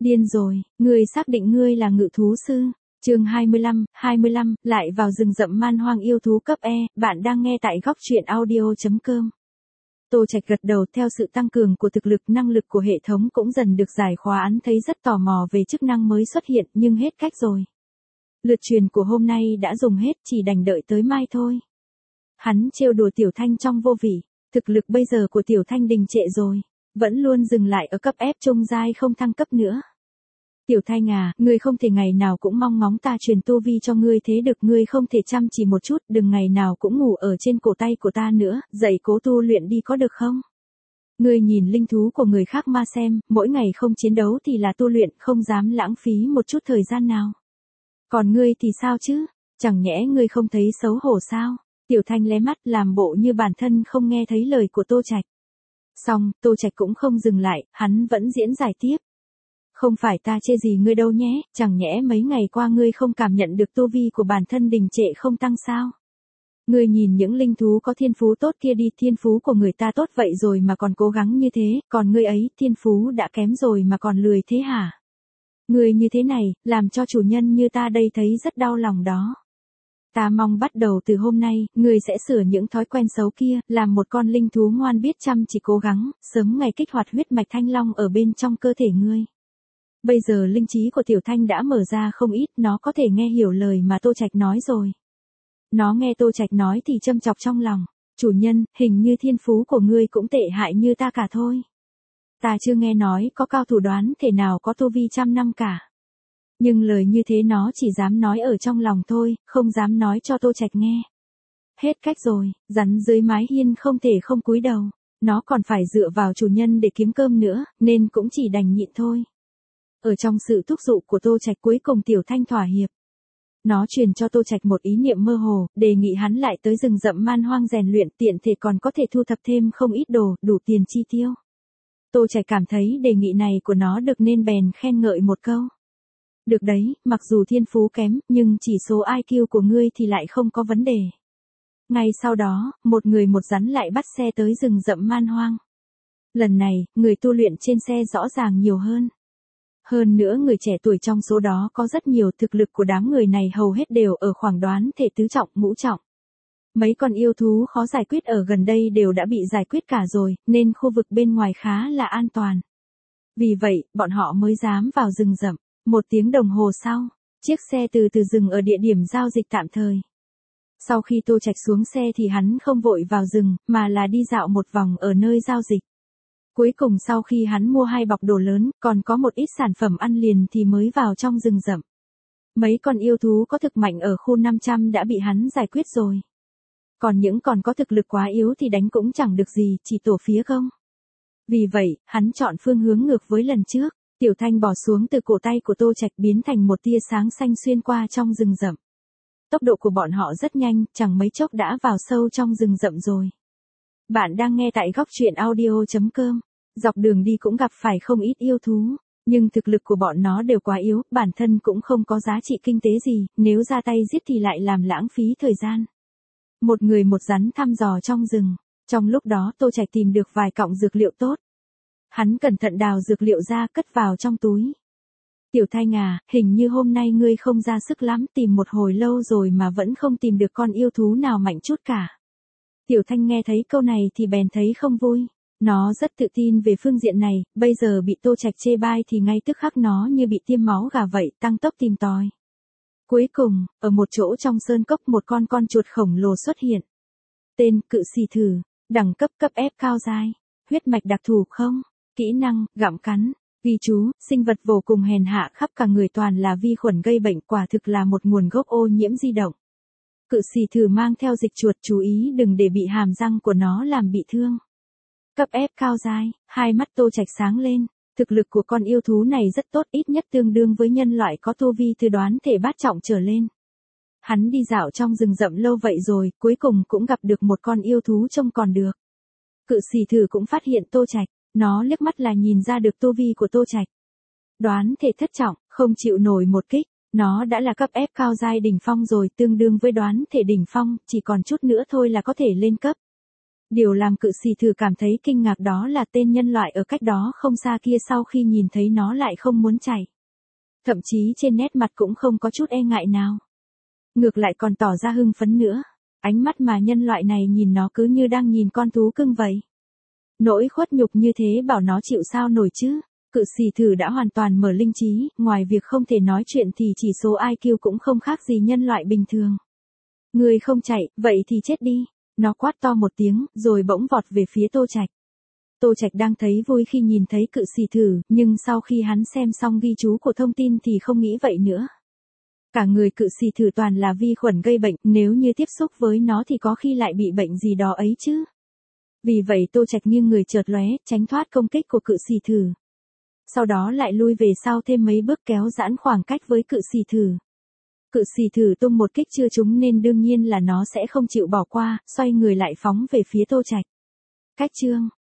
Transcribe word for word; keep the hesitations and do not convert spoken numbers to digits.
Điên rồi, ngươi xác định ngươi là ngự thú sư. Chương hai mươi lăm, hai mươi lăm, lại vào rừng rậm man hoang yêu thú cấp E, bạn đang nghe tại góc truyện audio chấm com. Tô Trạch gật đầu, theo sự tăng cường của thực lực, năng lực của hệ thống cũng dần được giải khóa, án thấy rất tò mò về chức năng mới xuất hiện, nhưng hết cách rồi. Lượt truyền của hôm nay đã dùng hết, chỉ đành đợi tới mai thôi. Hắn trêu đùa Tiểu Thanh trong vô vỉ, thực lực bây giờ của Tiểu Thanh đình trệ rồi, vẫn luôn dừng lại ở cấp F trung giai, không thăng cấp nữa. Tiểu Thanh à, ngươi không thể ngày nào cũng mong ngóng ta truyền tu vi cho ngươi thế được, ngươi không thể chăm chỉ một chút, đừng ngày nào cũng ngủ ở trên cổ tay của ta nữa, dậy cố tu luyện đi có được không? Ngươi nhìn linh thú của người khác mà xem, mỗi ngày không chiến đấu thì là tu luyện, không dám lãng phí một chút thời gian nào. Còn ngươi thì sao chứ? Chẳng nhẽ ngươi không thấy xấu hổ sao? Tiểu Thanh lé mắt làm bộ như bản thân không nghe thấy lời của Tô Trạch. Xong, Tô Trạch cũng không dừng lại, hắn vẫn diễn giải tiếp. Không phải ta chê gì ngươi đâu nhé, chẳng nhẽ mấy ngày qua ngươi không cảm nhận được tu vi của bản thân đình trệ không tăng sao? Ngươi nhìn những linh thú có thiên phú tốt kia đi, thiên phú của người ta tốt vậy rồi mà còn cố gắng như thế, còn ngươi ấy, thiên phú đã kém rồi mà còn lười thế hả? Ngươi như thế này, làm cho chủ nhân như ta đây thấy rất đau lòng đó. Ta mong bắt đầu từ hôm nay, ngươi sẽ sửa những thói quen xấu kia, làm một con linh thú ngoan biết chăm chỉ cố gắng, sớm ngày kích hoạt huyết mạch thanh long ở bên trong cơ thể ngươi. Bây giờ linh trí của Tiểu Thanh đã mở ra không ít, nó có thể nghe hiểu lời mà Tô Trạch nói rồi. Nó nghe Tô Trạch nói thì châm chọc trong lòng, chủ nhân, hình như thiên phú của ngươi cũng tệ hại như ta cả thôi. Ta chưa nghe nói có cao thủ đoán thể nào có tu vi trăm năm cả. Nhưng lời như thế nó chỉ dám nói ở trong lòng thôi, không dám nói cho Tô Trạch nghe. Hết cách rồi, rắn dưới mái hiên không thể không cúi đầu, nó còn phải dựa vào chủ nhân để kiếm cơm nữa, nên cũng chỉ đành nhịn thôi. Ở trong sự thúc giục của Tô Trạch, cuối cùng Tiểu Thanh thỏa hiệp. Nó truyền cho Tô Trạch một ý niệm mơ hồ, đề nghị hắn lại tới rừng rậm man hoang rèn luyện, tiện thể còn có thể thu thập thêm không ít đồ, đủ tiền chi tiêu. Tô Trạch cảm thấy đề nghị này của nó được nên bèn khen ngợi một câu. Được đấy, mặc dù thiên phú kém, nhưng chỉ số i kiu của ngươi thì lại không có vấn đề. Ngay sau đó, một người một rắn lại bắt xe tới rừng rậm man hoang. Lần này, người tu luyện trên xe rõ ràng nhiều hơn. Hơn nữa người trẻ tuổi trong số đó có rất nhiều, thực lực của đám người này hầu hết đều ở khoảng đoán thể tứ trọng, ngũ trọng. Mấy con yêu thú khó giải quyết ở gần đây đều đã bị giải quyết cả rồi, nên khu vực bên ngoài khá là an toàn. Vì vậy, bọn họ mới dám vào rừng rậm. Một tiếng đồng hồ sau, chiếc xe từ từ dừng ở địa điểm giao dịch tạm thời. Sau khi Tô Trạch xuống xe thì hắn không vội vào rừng, mà là đi dạo một vòng ở nơi giao dịch. Cuối cùng sau khi hắn mua hai bọc đồ lớn, còn có một ít sản phẩm ăn liền thì mới vào trong rừng rậm. Mấy con yêu thú có thực mạnh ở khu năm trăm đã bị hắn giải quyết rồi. Còn những còn có thực lực quá yếu thì đánh cũng chẳng được gì, chỉ tổ phía không. Vì vậy, hắn chọn phương hướng ngược với lần trước. Tiểu Thanh bỏ xuống từ cổ tay của Tô Trạch, biến thành một tia sáng xanh xuyên qua trong rừng rậm. Tốc độ của bọn họ rất nhanh, chẳng mấy chốc đã vào sâu trong rừng rậm rồi. Bạn đang nghe tại góc truyện audio chấm com. Dọc đường đi cũng gặp phải không ít yêu thú, nhưng thực lực của bọn nó đều quá yếu, bản thân cũng không có giá trị kinh tế gì, nếu ra tay giết thì lại làm lãng phí thời gian. Một người một rắn thăm dò trong rừng, trong lúc đó Tô Trạch tìm được vài cọng dược liệu tốt. Hắn cẩn thận đào dược liệu ra, cất vào trong túi. Tiểu Thanh à, hình như hôm nay ngươi không ra sức lắm, tìm một hồi lâu rồi mà vẫn không tìm được con yêu thú nào mạnh chút cả. Tiểu Thanh nghe thấy câu này thì bèn thấy không vui. Nó rất tự tin về phương diện này, bây giờ bị Tô Trạch chê bai thì ngay tức khắc nó như bị tiêm máu gà vậy, tăng tốc tìm tòi. Cuối cùng, ở một chỗ trong sơn cốc một con con chuột khổng lồ xuất hiện. Tên, cự xì thử, đẳng cấp cấp F cao giai, huyết mạch đặc thù không, kỹ năng, gặm cắn, ghi chú, sinh vật vô cùng hèn hạ, khắp cả người toàn là vi khuẩn gây bệnh, quả thực là một nguồn gốc ô nhiễm di động. Cự xì thử mang theo dịch chuột, chú ý đừng để bị hàm răng của nó làm bị thương. Cấp F cao giai, hai mắt Tô Trạch sáng lên, thực lực của con yêu thú này rất tốt, ít nhất tương đương với nhân loại có tu vi từ đoán thể bát trọng trở lên. Hắn đi dạo trong rừng rậm lâu vậy rồi, cuối cùng cũng gặp được một con yêu thú trông còn được. Cự xì thử cũng phát hiện Tô Trạch, nó liếc mắt là nhìn ra được tu vi của Tô Trạch. Đoán thể thất trọng, không chịu nổi một kích, nó đã là cấp F cao giai đỉnh phong rồi, tương đương với đoán thể đỉnh phong, chỉ còn chút nữa thôi là có thể lên cấp. Điều làm cự xì thử cảm thấy kinh ngạc đó là tên nhân loại ở cách đó không xa kia sau khi nhìn thấy nó lại không muốn chạy. Thậm chí trên nét mặt cũng không có chút e ngại nào. Ngược lại còn tỏ ra hưng phấn nữa. Ánh mắt mà nhân loại này nhìn nó cứ như đang nhìn con thú cưng vậy. Nỗi khuất nhục như thế bảo nó chịu sao nổi chứ. Cự xì thử đã hoàn toàn mở linh trí, ngoài việc không thể nói chuyện thì chỉ số i kiu cũng không khác gì nhân loại bình thường. Người không chạy, vậy thì chết đi. Nó quát to một tiếng, rồi bỗng vọt về phía Tô Trạch. Tô Trạch đang thấy vui khi nhìn thấy cự xì thử, nhưng sau khi hắn xem xong ghi chú của thông tin thì không nghĩ vậy nữa. Cả người cự xì thử toàn là vi khuẩn gây bệnh, nếu như tiếp xúc với nó thì có khi lại bị bệnh gì đó ấy chứ. Vì vậy Tô Trạch nghiêng người chợt lóe, tránh thoát công kích của cự xì thử. Sau đó lại lui về sau thêm mấy bước kéo giãn khoảng cách với cự xì thử. Cự xì thử tung một kích chưa trúng nên đương nhiên là nó sẽ không chịu bỏ qua, xoay người lại phóng về phía Tô Trạch. Cách chương